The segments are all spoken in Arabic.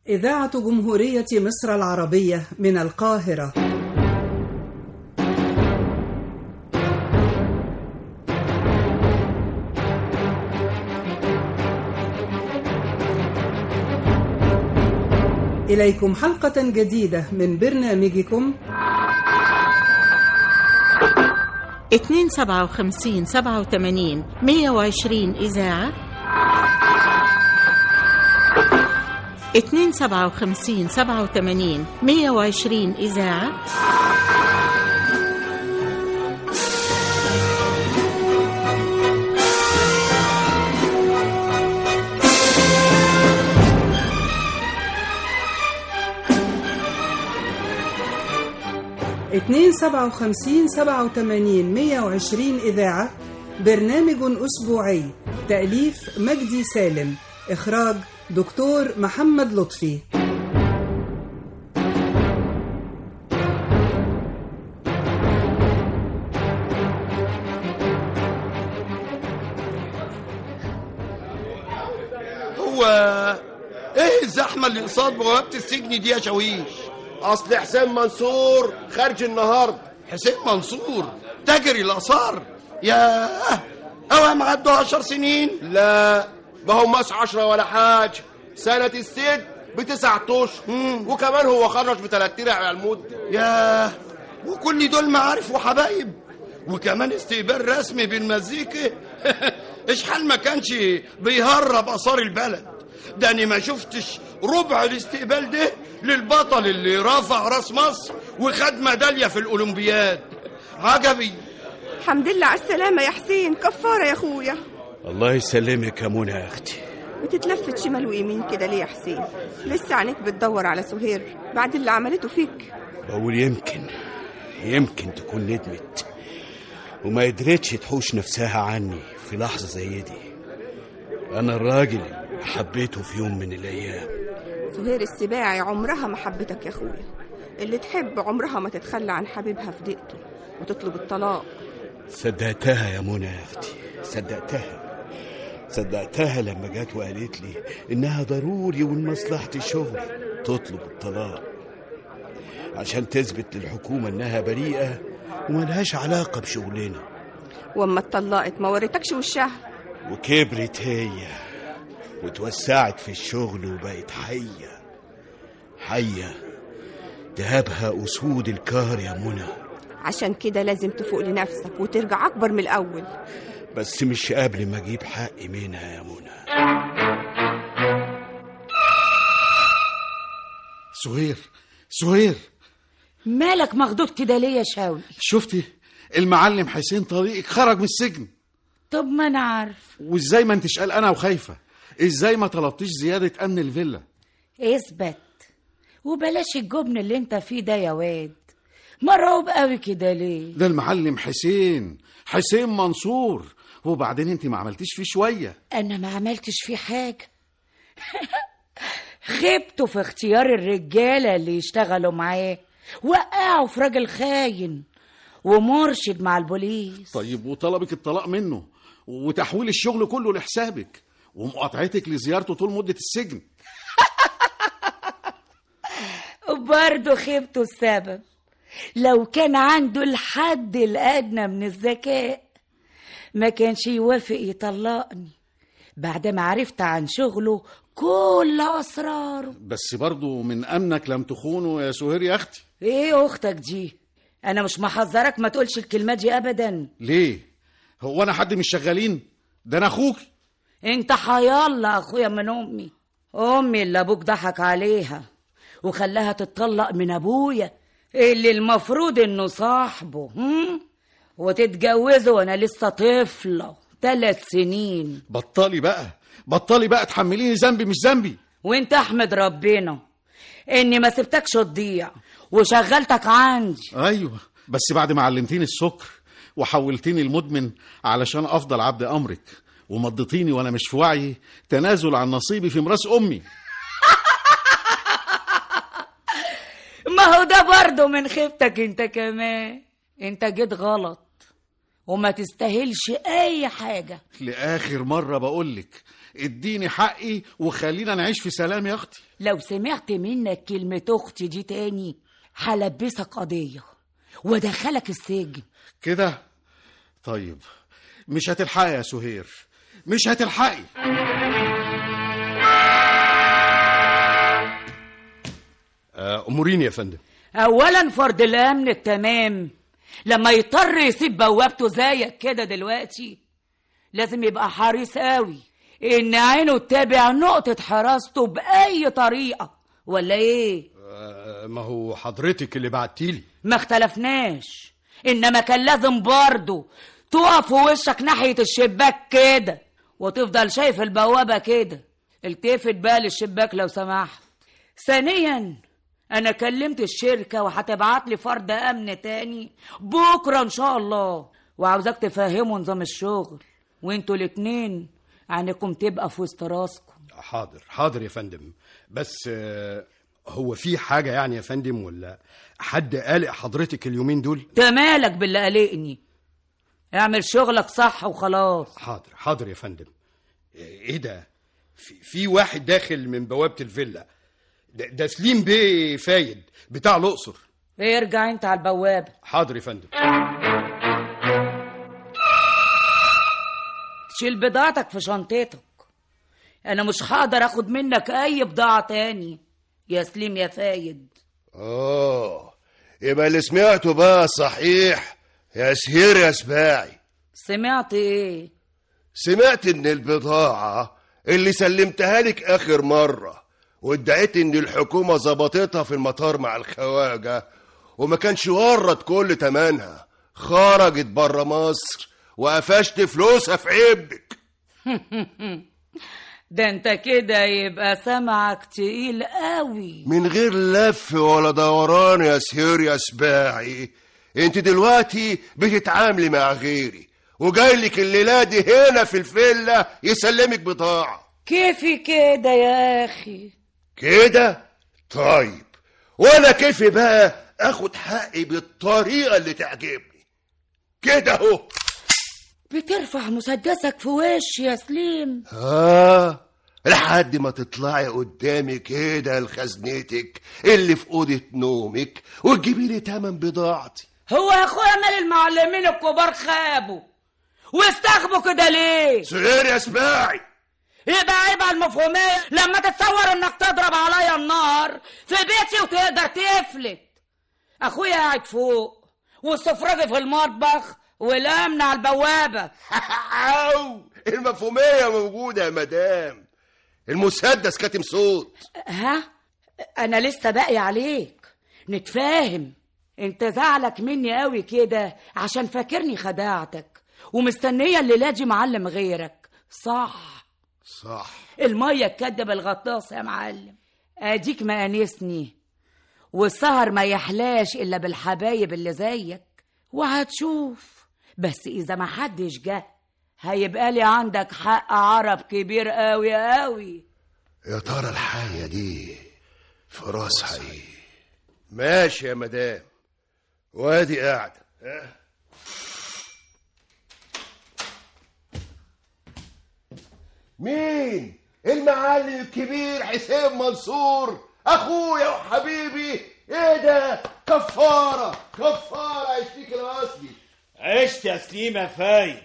إذاعة جمهورية مصر العربية من القاهرة. إليكم حلقة جديدة من برنامجكم 257 87 120 إذاعة 257 87 120 إذاعة 257 87 120 إذاعة. برنامج أسبوعي، تأليف مجدي سالم، إخراج دكتور محمد لطفي. هو ايه الزحمة اللي قصاد بوابة السجن دي يا شاويش؟ اصل حسين منصور خارج النهارده. حسين منصور تاجر الآثار؟ ياه، هو معدوا 10 سنين؟ لا، ما هماش 10 ولا حاجة. سنة الست ب9 اشهر، وكمان هو خرج ب3 على المدة. ياه، وكل دول معارف وحبايب، وكمان استقبال رسمي بالمزيكا. اشحال ما كانش بيهرب آثار البلد. ده أنا ما شفتش ربع الاستقبال ده للبطل اللي رافع راس مصر وخد ميدالية في الأولمبياد. عجبي. الحمد لله على السلامة يا حسين، كفارة يا أخويا. الله يسلمك يا منى يا أختي. بتتلفت شمال ويمين كده ليه يا حسين؟ لسه عينيك بتدور على سهير بعد اللي عملته فيك؟ بقول يمكن تكون ندمت وما قدرتش تحوش نفسها عني في لحظة زي دي. أنا الراجل اللي حبيته في يوم من الأيام. سهير السباعي عمرها ما حبتك يا أخويا. اللي تحب عمرها ما تتخلى عن حبيبها في ضيقته وتطلب الطلاق. صدقتها يا منى يا أختي، صدقتها لما جت وقالت لي إنها ضروري ولمصلحة الشغل تطلب الطلاق عشان تثبت للحكومة إنها بريئة وملهاش علاقة بشغلنا. وأما اتطلقت ما وريتكش وشها، وكبرت هي وتوسعت في الشغل وبقت حية تهابها أسود الكار يا منى. عشان كده لازم تفوق لنفسك وترجع أكبر من الأول، بس مش قبل ما أجيب حقي منها يا منى. سهير، مالك مخضوض كده ليه يا شاوي؟ شفتي المعلم حسين طريقك خرج من السجن؟ طب ما انا عارف. وازاي ما انتش قلقانه وخايفه؟ ازاي ما طلبتيش زياده امن الفيلا؟ اثبت وبلاش الجبن اللي انت فيه ده يا واد. مرعوب قوي كده ليه؟ ده المعلم حسين منصور، وبعدين انت ما عملتيش فيه شويه. انا ما عملتش فيه حاجه. خبته في اختيار الرجاله اللي يشتغلوا معاه، وقعوا في راجل خاين ومرشد مع البوليس. طيب وطلبك الطلاق منه وتحويل الشغل كله لحسابك ومقاطعتك لزيارته طول مدة السجن. برضه خيبته السبب. لو كان عنده الحد الأدنى من الذكاء ما كانش يوافق يطلقني بعد ما عرفت عن شغله كل أسراره. بس برضه من أمنك لم تخونه يا سهير يا أختي. إيه أختك دي؟ أنا مش محذرك ما تقولش الكلمة دي أبدا. ليه؟ هو أنا حد مش شغالين؟ ده أنا أخوك. أنت حيالله أخويا من أمي اللي أبوك ضحك عليها وخلاها تتطلق من أبويا اللي المفروض إنه صاحبه، وتتجوزه وأنا لسه طفلة 3 سنين. بطلي بقى تحمليني ذنبي مش ذنبي. وانت احمد ربنا اني ما سبتكش تضيع وشغلتك عندي. ايوه، بس بعد ما علمتيني السكر وحولتيني المدمن علشان افضل عبد امرك، ومضيتيني وانا مش في وعي تنازل عن نصيبي في ميراث امي. ما هو ده برضه من خيبتك انت كمان. انت جيت غلط وما تستاهلش اي حاجة. لآخر مرة بقولك اديني حقي وخلينا نعيش في سلام يا اختي. لو سمعت منك كلمة اختي دي تاني هلبسك قضية وادخلك السجن. كده طيب، مش هتلحقي يا سهير، مش هتلحقي. اموريني يا فندم. اولا فرد الامن التمام لما يضطر يسيب بوابته زيك كده دلوقتي لازم يبقى حريص قوي ان عينه تتابع نقطة حراسته بأي طريقة، ولا ايه؟ ما هو حضرتك اللي بعتيلي. ما اختلفناش، انما كان لازم برضه تقف في وشك ناحية الشباك كده وتفضل شايف البوابة كده. التفت بقى للشباك لو سمحت. ثانيا انا كلمت الشركة وهتبعت لي فرد امن تاني بكرة ان شاء الله، وعاوزاك تفهموا نظام الشغل وانتوا الاتنين عنكم تبقى في وسط راسكم. حاضر يا فندم. بس هو في حاجة يعني يا فندم، ولا حد قلق حضرتك اليومين دول؟ تمالك باللي قلقني، اعمل شغلك صح وخلاص. حاضر يا فندم. ايه ده؟ في واحد داخل من بوابة الفيلا. ده سليم بيه فايد بتاع الأقصر. ارجع انت على البوابة. حاضر يا فندم. تشيل بضاعتك في شنطتك، انا مش هقدر اخد منك اي بضاعة تاني يا سليم يا فايد. يبقى اللي سمعته بقى صحيح يا سهير يا سباعي. سمعت ايه؟ سمعت ان البضاعة اللي سلمتها لك اخر مرة وادعيت ان الحكومة ظبطتها في المطار مع الخواجة وما كانش ورد كل تمنها، خرجت بره مصر وقفشت فلوسها في عبك. ده انت كده يبقى سمعك تقيل قوي. من غير لف ولا دوران يا سهير يا سباعي، انت دلوقتي بتتعاملي مع غيري وجايلك الليلة دي هنا في الفيلا يسلمك بضاعة. كيفي كده يا اخي؟ كده طيب، وانا كيفي بقى اخد حقي بالطريقة اللي تعجبني كده اهو. بترفع مسدسك في وشي يا سليم؟ لحد ما تطلعي قدامي كده لخزنتك اللي في اوضه نومك وتجيبي لي تمن بضاعتي. هو يا اخويا مال المعلمين الكبار خابوا واستخبوا كده ليه؟ سهير يا سباعي، يبقى عيب على المفهومية لما تتصور انك تضرب عليا النار في بيتي وتقدر تفلت. اخويا قاعد فوق والسفرجي في المطبخ والامن على البوابة. المفهومية موجودة يا مدام، المسدس كاتم صوت. انا لسه باقي عليك نتفاهم. انت زعلك مني قوي كده عشان فاكرني خداعتك ومستنية الليلة دي معلم غيرك، صح؟ المية تكدب الغطاس يا معلم. اديك ما انسني، والسهر ما يحلاش الا بالحبايب اللي زيك، وهتشوف. بس اذا ما حدش جه هيبقى لي عندك حق عرب كبير قوي قوي. يا ترى الحاجة دي في راسها ايه؟ ماشي يا مدام، وادي قاعدة. مين؟ المعلم الكبير حسين منصور، اخويا وحبيبي. ايه ده؟ كفارة يشتيك الاصلي. عشت يا سليم يا فايد.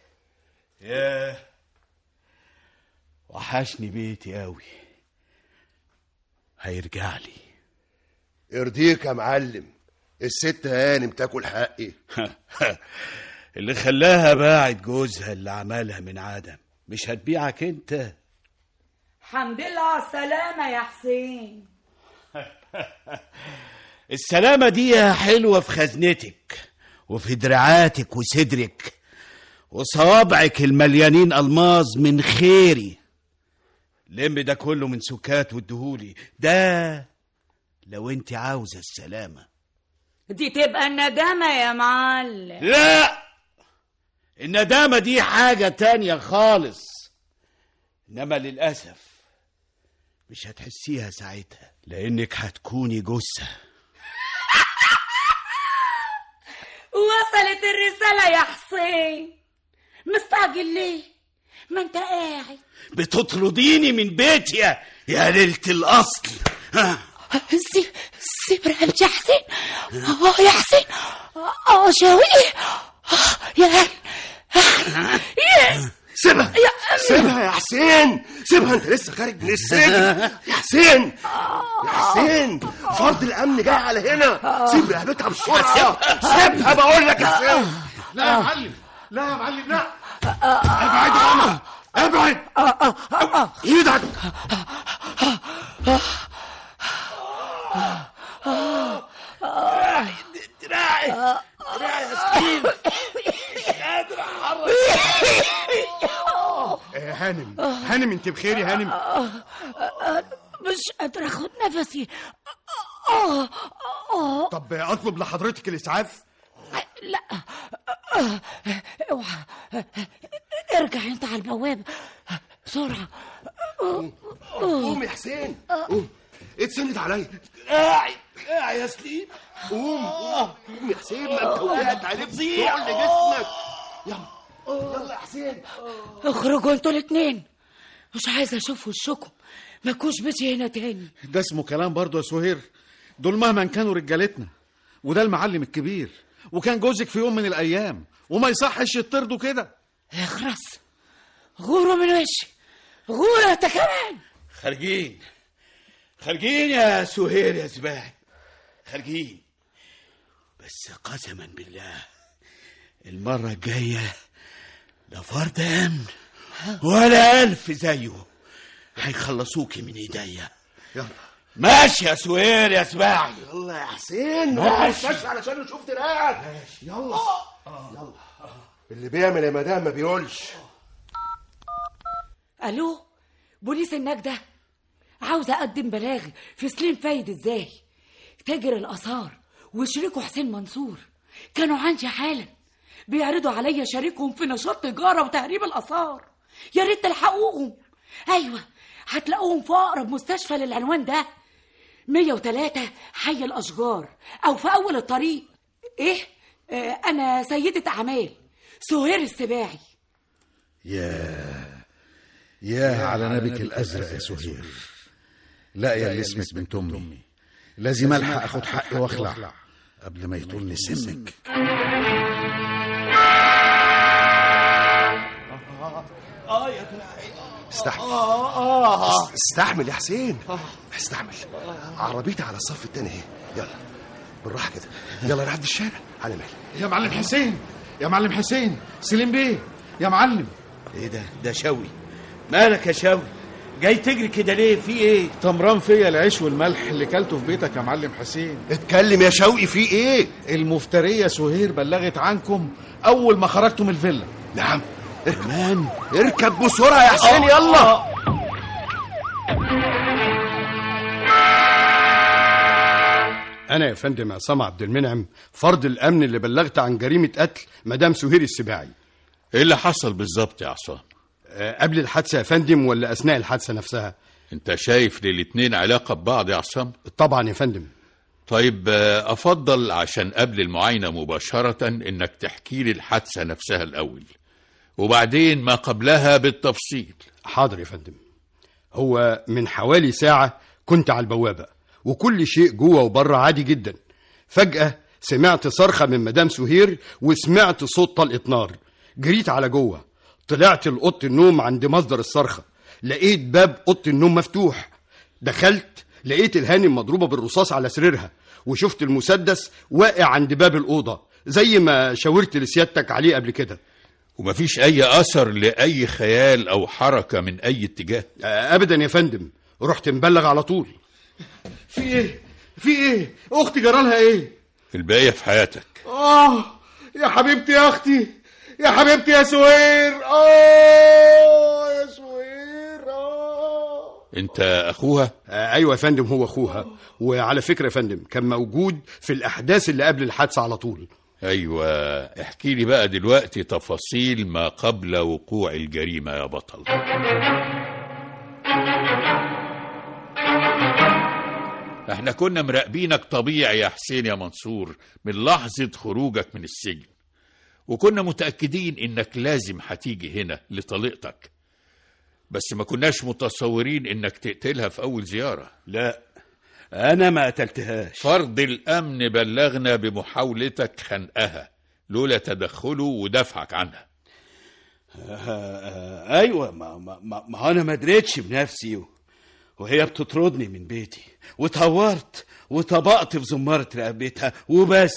وحشني بيتي قوي، هيرجع لي. يرضيك يا معلم، الست هانم تاكل حقي. اللي خلاها باعت جوزها اللي عملها من عدم، مش هتبيعك انت. حمد لله على السلامة يا حسين. السلامة دي حلوة في خزنتك وفي دراعاتك وصدرك وصوابعك المليانين ألماظ من خيري. لم ده كله من سكات وادهولي، ده لو انت عاوزة السلامة. دي تبقى الندامة يا معلم. لا، الندامة دي حاجة تانية خالص، إنما للأسف مش هتحسيها ساعتها لأنك هتكوني جثة. وصلت الرسالة يا حسين، مستعجل ليه؟ ما انت قاعد. بتطرديني من بيتي يا ليلة الأصل. سيبرا يا حسين. يا حسين. شاوي. يا سيبها يا حسين، سيبها، انت لسه خارج من السجن يا حسين. يا حسين، فرد الامن جاي على هنا، سيب رقبتها بسرعه. سيبها بقول لك يا حسين. لا يا معلم، لا يا معلم، لا. ابعد عنها، ابعد ايدك. دراعي يا سكين، مش قادر احرك. هانم انت بخير يا هانم؟ مش قادر اخد نفسي. طب اطلب لحضرتك الاسعاف؟ لا، اوعى، ارجع انت على البوابه بسرعه. قوم يا حسين، قوم اتسند عليا. دراعي يا سليم. قوم يا حسين، ما انت وقعت عليك تقع لجسمك. يلا يا حسين. اخرجوا انتوا الاتنين، مش عايزه اشوف وشكم، ماكوش بيتي هنا تاني. ده اسمه كلام برضو يا سهير، دول مهما كانوا رجالتنا، وده المعلم الكبير، وكان جوزك في يوم من الايام، وما يصحش يطردوا كده. اخرس، غوروا من وشي، غوروا انت كمان. خارجين يا سهير يا سباعي، خارجين. بس قسما بالله المرة الجاية لا فرد أمن ولا ألف زيه هيخلصوكي من ايديا. يلا ماشي يا سهير يا سباعي. يلا يا حسين، ماشي علشان نشوف دراعك. ماشي يلا. اللي بيعمل يا مدام ما بيقولش. الو، بوليس النجدة، عاوزة اقدم بلاغ في سليم فايد ازاي تاجر الاثار وشريكه حسين منصور كانوا عندي حالا بيعرضوا عليا شريكهم في نشاط تجارة وتهريب الاثار. يا ريت تلحقوهم. ايوه، هتلاقوهم في اقرب مستشفى للعنوان ده، 103 حي الاشجار، او في اول الطريق. ايه؟ انا سيدة اعمال سهير السباعي. يا على نبيك الازرق يا سهير. لا يا اللي اسمك بنت امي، لازم الحق اخد حقي واخلع قبل ما يطولني سمك. يا دراعي. استحمل يا حسين، استحمل. عربيتي على الصف التاني اهي. يلا بالراحه كده، يلا نعدي الشارع على مهلك. يا معلم حسين، يا معلم حسين، سليم بيه يا معلم. ايه ده شوي؟ مالك يا شوي؟ جاي تجري كده ليه؟ في ايه؟ طمران فيا العيش والملح اللي كلته في بيتك يا معلم حسين. اتكلم يا شوقي، في ايه؟ المفترية سهير بلغت عنكم اول ما خرجتم الفيلا. نعم. اركب بسرعه يا حسين. يلا. انا يا فندم عصام عبد المنعم، فرد الامن اللي بلغت عن جريمه قتل مدام سهير السباعي. ايه اللي حصل بالظبط يا عصام؟ قبل الحادثه يا فندم ولا اثناء الحادثه نفسها؟ انت شايف للاتنين علاقه ببعض يا عصام؟ طبعا يا فندم. طيب افضل عشان قبل المعاينه مباشره انك تحكي لي الحادثه نفسها الاول، وبعدين ما قبلها بالتفصيل. حاضر يا فندم. هو من حوالي ساعه كنت على البوابه وكل شيء جوه وبره عادي جدا. فجاه سمعت صرخه من مدام سهير وسمعت صوت طلقه نار. جريت على جوه، طلعت لأوضة النوم عند مصدر الصرخة، لقيت باب أوضة النوم مفتوح. دخلت لقيت الهانم مضروبة بالرصاص على سريرها، وشفت المسدس واقع عند باب الأوضة زي ما شاورت لسيادتك عليه قبل كده. ومفيش أي أثر لأي خيال أو حركة من أي اتجاه؟ أبدا يا فندم، رحت مبلغ على طول. في إيه؟ أختي جرالها إيه؟ الباقية في حياتك. يا حبيبتي يا أختي، يا حبيبتي يا سهير. يا سهير. انت اخوها؟ ايوه يا فندم، هو اخوها. وعلى فكره يا فندم كان موجود في الاحداث اللي قبل الحادثه على طول. ايوه، احكي لي بقى دلوقتي تفاصيل ما قبل وقوع الجريمه يا بطل. احنا كنا مراقبينك طبيعي يا حسين يا منصور من لحظه خروجك من السجن، وكنا متأكدين إنك لازم هتيجي هنا لطليقتك، بس ما كناش متصورين انك تقتلها في اول زيارة. لا، انا ما قتلتهاش. فرد الامن بلغنا بمحاولتك خنقها لولا تدخله ودفعك عنها. ايوه، ما انا ما دريتش بنفسي وهي بتطردني من بيتي، واتهورت وطبقت في زمارة رقبتها وبس.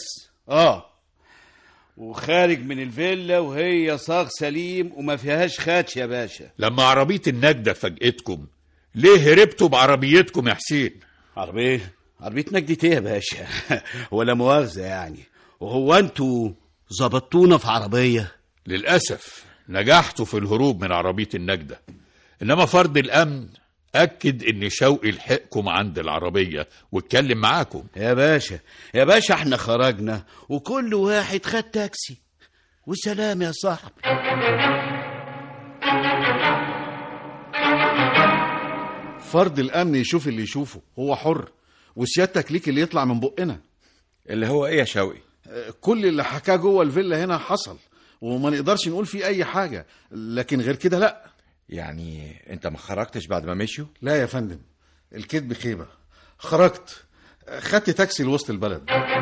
وخارج من الفيلا وهي صاغ سليم وما فيهاش خدش يا باشا. لما عربية النجدة فاجئتكم ليه هربتوا بعربيتكم يا حسين؟ عربية نجدة ايه يا باشا؟ ولا مؤاخذة يعني، وهو انتوا ظبطونا في عربية؟ للأسف نجحتوا في الهروب من عربية النجدة، إنما فرد الأمن أكد إن شوقي لحقكم عند العربية واتكلم معاكم. يا باشا احنا خرجنا وكل واحد خد تاكسي وسلام يا صاحبي. فرد الأمن يشوف اللي يشوفه، هو حر، وسيادتك ليك اللي يطلع من بقنا. اللي هو ايه يا شوقي؟ كل اللي حكاه جوه الفيلا هنا حصل، وما نقدرش نقول فيه أي حاجة، لكن غير كده لأ. يعني انت ما خرجتش بعد ما مشيوا؟ لا يا فندم، الكذب خيبة. خرجت، خدت تاكسي لوسط البلد.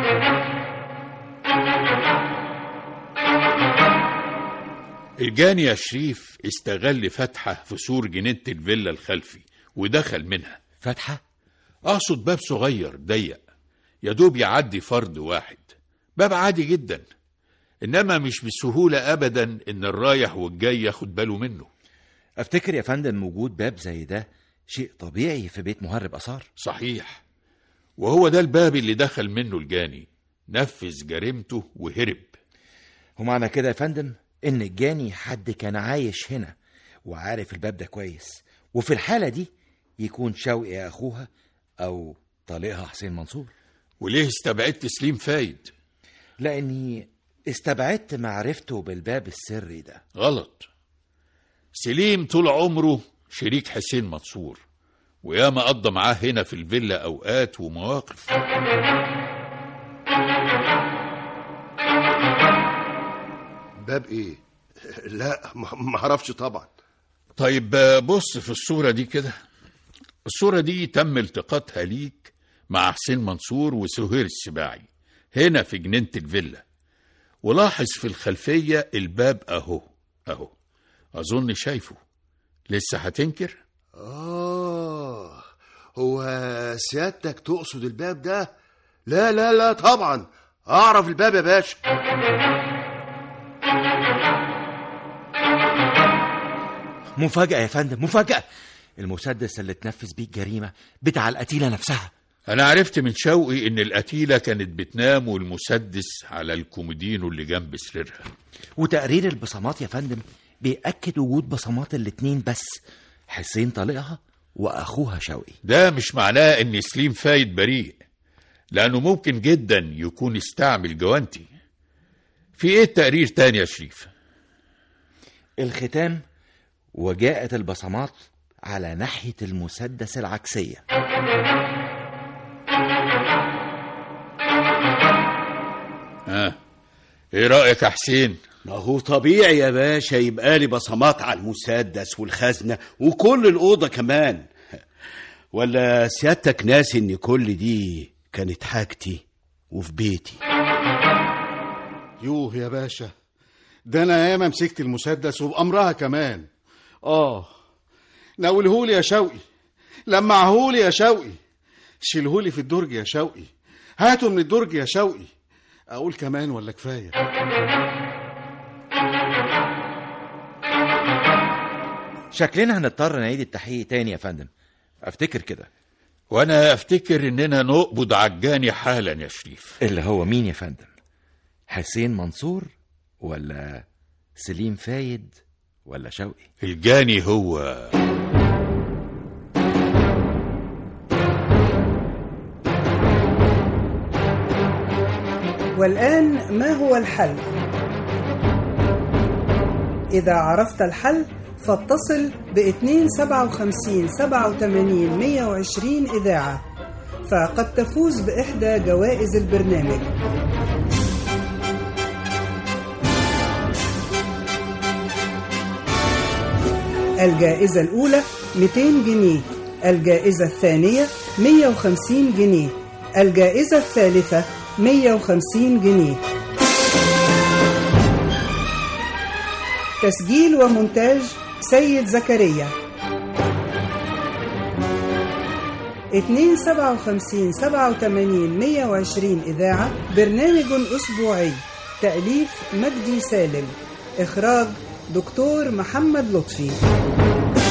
الجاني يا شريف استغل فتحة في سور جنينة الفيلا الخلفي ودخل منها. فتحة؟ أقصد باب صغير ضيق يدوب يعدي فرد واحد، باب عادي جدا، إنما مش بسهولة أبدا إن الرايح والجاي ياخد باله منه. أفتكر يا فندم وجود باب زي ده شيء طبيعي في بيت مهرب آثار. صحيح، وهو ده الباب اللي دخل منه الجاني، نفذ جريمته وهرب. ومعنى كده يا فندم إن الجاني حد كان عايش هنا وعارف الباب ده كويس، وفي الحالة دي يكون شوقي أخوها أو طليقها حسين منصور. وليه استبعدت سليم فايد؟ لأني استبعدت معرفته بالباب السري ده. غلط، سليم طول عمره شريك حسين منصور، وياما قضى معاه هنا في الفيلا أوقات ومواقف. باب ايه؟ لا ما اعرفش طبعا. طيب بص في الصورة دي كده. الصورة دي تم التقاطها ليك مع حسين منصور وسهير السباعي هنا في جنينة الفيلا، ولاحظ في الخلفية الباب اهو اظن شايفه. لسه هتنكر؟ هو سيادتك تقصد الباب ده؟ لا لا لا طبعا اعرف الباب يا باشا. مفاجأة يا فندم، مفاجأة. المسدس اللي تنفذ بيه الجريمة بتاع القتيلة نفسها. أنا عرفت من شوقي إن القتيلة كانت بتنام والمسدس على الكومودينو اللي جنب سريرها. وتقرير البصمات يا فندم بيأكد وجود بصمات الاتنين بس، حسين طليقها وأخوها شوقي. ده مش معناه إن سليم فايد بريء، لأنه ممكن جدا يكون استعمل جوانتي. في إيه التقرير تاني يا شريف؟ الختام، وجاءت البصمات على ناحية المسدس العكسية. ايه رأيك يا حسين؟ ما هو طبيعي يا باشا يبقى لي بصمات على المسدس والخزنة وكل الأوضة كمان. ولا سيادتك ناسي ان كل دي كانت حاجتي وفي بيتي؟ يوه يا باشا، ده انا ياما مسكت المسدس وبأمرها كمان. ناولهولي يا شوقي، لمعهولي يا شوقي، شيلهولي في الدرج يا شوقي، هاته من الدرج يا شوقي. اقول كمان ولا كفايه؟ شكلنا هنضطر نعيد التحقيق تاني يا فندم، افتكر كده. وانا افتكر اننا نقبض عجاني حالا يا شريف. اللي هو مين يا فندم؟ حسين منصور ولا سليم فايد ولا شوقي؟ الجاني هو والآن ما هو الحل؟ إذا عرفت الحل فاتصل ب257 87 120 إذاعة، فقد تفوز بإحدى جوائز البرنامج. الجائزة الأولى 200 جنيه، الجائزة الثانية 150 جنيه، الجائزة الثالثة 150 جنيه. تسجيل ومونتاج سيد زكريا. 257 إذاعة، برنامج أسبوعي، تأليف مجدي سالم، إخراج دكتور محمد لطفي.